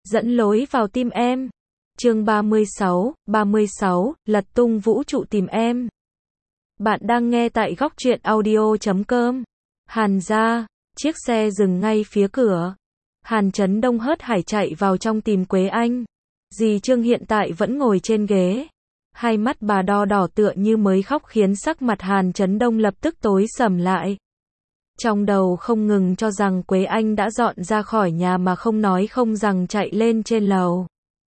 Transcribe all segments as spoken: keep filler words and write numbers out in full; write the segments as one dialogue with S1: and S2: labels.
S1: dẫn lối vào tim em. Chương ba mươi sáu, ba mươi sáu, lật tung vũ trụ tìm em. Bạn đang nghe tại góc truyện audio chấm com. Hàn gia, chiếc xe dừng ngay phía cửa. Hàn Chấn Đông hớt hải chạy vào trong tìm Quế Anh. Dì Trương hiện tại vẫn ngồi trên ghế. Hai mắt bà đo đỏ tựa như mới khóc khiến sắc mặt Hàn Chấn Đông lập tức tối sầm lại. Trong đầu không ngừng cho rằng Quế Anh đã dọn ra khỏi nhà mà không nói không rằng chạy lên trên lầu.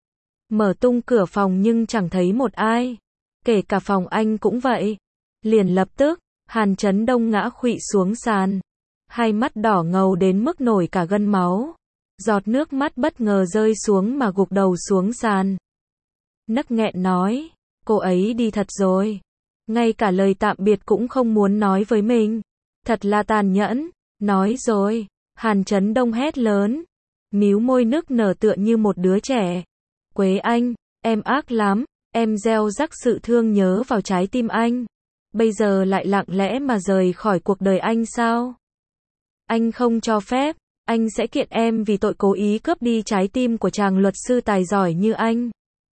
S1: Mở tung cửa phòng nhưng chẳng thấy một ai. Kể cả phòng anh cũng vậy. Liền lập tức, Hàn Chấn Đông ngã khuỵu xuống sàn. Hai mắt đỏ ngầu đến mức nổi cả gân máu. Giọt nước mắt bất ngờ rơi xuống mà gục đầu xuống sàn. Nấc nghẹn nói, cô ấy đi thật rồi. Ngay cả lời tạm biệt cũng không muốn nói với mình. Thật là tàn nhẫn. Nói rồi, Hàn Chấn Đông hét lớn. Míu môi nức nở tựa như một đứa trẻ. Quế Anh, em ác lắm. Em gieo rắc sự thương nhớ vào trái tim anh. Bây giờ lại lặng lẽ mà rời khỏi cuộc đời anh sao? Anh không cho phép. Anh sẽ kiện em vì tội cố ý cướp đi trái tim của chàng luật sư tài giỏi như anh.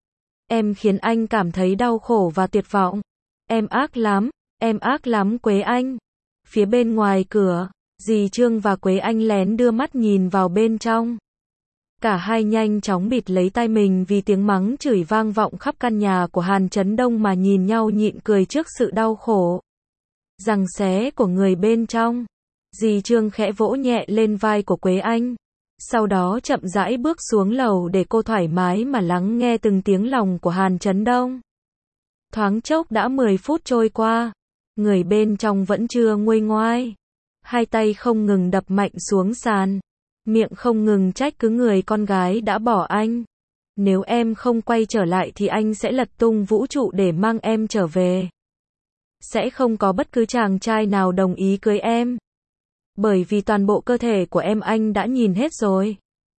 S1: Em khiến anh cảm thấy đau khổ và tuyệt vọng. Em ác lắm. Em ác lắm Quế Anh. Phía bên ngoài cửa, dì Trương và Quế Anh lén đưa mắt nhìn vào bên trong. Cả hai nhanh chóng bịt lấy tai mình vì tiếng mắng chửi vang vọng khắp căn nhà của Hàn Chấn Đông mà nhìn nhau nhịn cười trước sự đau khổ giằng xé của người bên trong. Dì Trương khẽ vỗ nhẹ lên vai của Quế Anh. Sau đó chậm rãi bước xuống lầu để cô thoải mái mà lắng nghe từng tiếng lòng của Hàn Chấn Đông. Thoáng chốc đã mười phút trôi qua. Người bên trong vẫn chưa nguôi ngoai. Hai tay không ngừng đập mạnh xuống sàn. Miệng không ngừng trách cứ người con gái đã bỏ anh. Nếu em không quay trở lại thì anh sẽ lật tung vũ trụ để mang em trở về. Sẽ không có bất cứ chàng trai nào đồng ý cưới em. Bởi vì toàn bộ cơ thể của em anh đã nhìn hết rồi.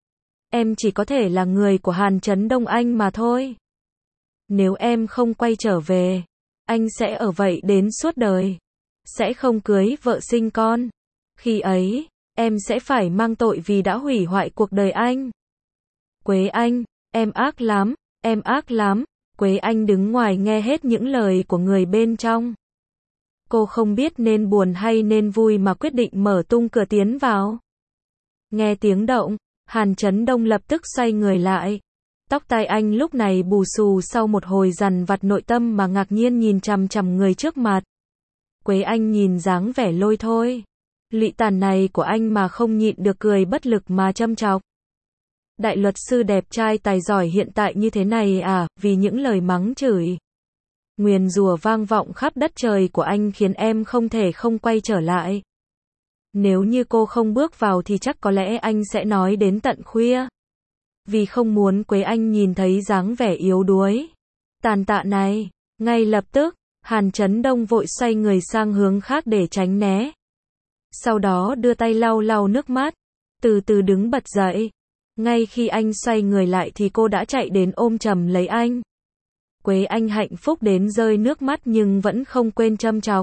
S1: Em chỉ có thể là người của Hàn Chấn Đông anh mà thôi. Nếu em không quay trở về, anh sẽ ở vậy đến suốt đời. Sẽ không cưới vợ sinh con. Khi ấy, em sẽ phải mang tội vì đã hủy hoại cuộc đời anh. Quế Anh, em ác lắm, em ác lắm. Quế Anh đứng ngoài nghe hết những lời của người bên trong. Cô không biết nên buồn hay nên vui mà quyết định mở tung cửa tiến vào. Nghe tiếng động, Hàn Chấn Đông lập tức xoay người lại. Tóc tai anh lúc này bù xù sau một hồi dằn vặt nội tâm mà ngạc nhiên nhìn chằm chằm người trước mặt. Quế Anh nhìn dáng vẻ lôi thôi. Lụy tàn này của anh mà không nhịn được cười bất lực mà châm chọc. Đại luật sư đẹp trai tài giỏi hiện tại như thế này à, vì những lời mắng chửi. Nguyền rủa vang vọng khắp đất trời của anh khiến em không thể không quay trở lại. Nếu như cô không bước vào thì chắc có lẽ anh sẽ nói đến tận khuya. Vì không muốn Quế Anh nhìn thấy dáng vẻ yếu đuối, tàn tạ này. Ngay lập tức, Hàn Chấn Đông vội xoay người sang hướng khác để tránh né. Sau đó đưa tay lau lau nước mắt, từ từ đứng bật dậy. Ngay khi anh xoay người lại thì cô đã chạy đến ôm chầm lấy anh. Quế Anh hạnh phúc đến rơi nước mắt nhưng vẫn không quên châm chọc.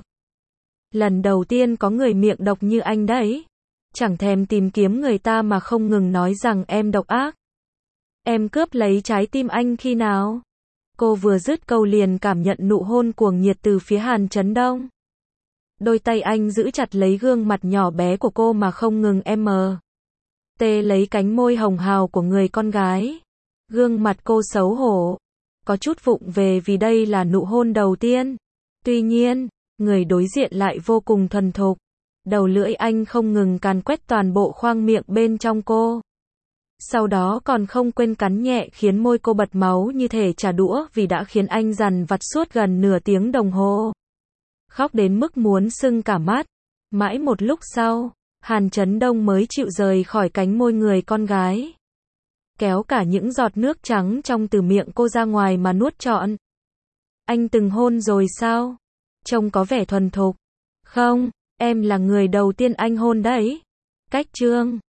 S1: Lần đầu tiên có người miệng độc như anh đấy. Chẳng thèm tìm kiếm người ta mà không ngừng nói rằng em độc ác. Em cướp lấy trái tim anh khi nào? Cô vừa dứt câu liền cảm nhận nụ hôn cuồng nhiệt từ phía Hàn Chấn Đông. Đôi tay anh giữ chặt lấy gương mặt nhỏ bé của cô mà không ngừng em mờ. Tê lấy cánh môi hồng hào của người con gái. Gương mặt cô xấu hổ. Có chút vụng về vì đây là nụ hôn đầu tiên. Tuy nhiên, người đối diện lại vô cùng thuần thục. Đầu lưỡi anh không ngừng càn quét toàn bộ khoang miệng bên trong cô. Sau đó còn không quên cắn nhẹ khiến môi cô bật máu như thể trả đũa vì đã khiến anh dằn vặt suốt gần nửa tiếng đồng hồ. Khóc đến mức muốn sưng cả mắt. Mãi một lúc sau, Hàn Chấn Đông mới chịu rời khỏi cánh môi người con gái. Kéo cả những giọt nước trắng trong từ miệng cô ra ngoài mà nuốt trọn. Anh từng hôn rồi sao? Trông có vẻ thuần thục. Không, em là người đầu tiên anh hôn đấy. Cách Trương.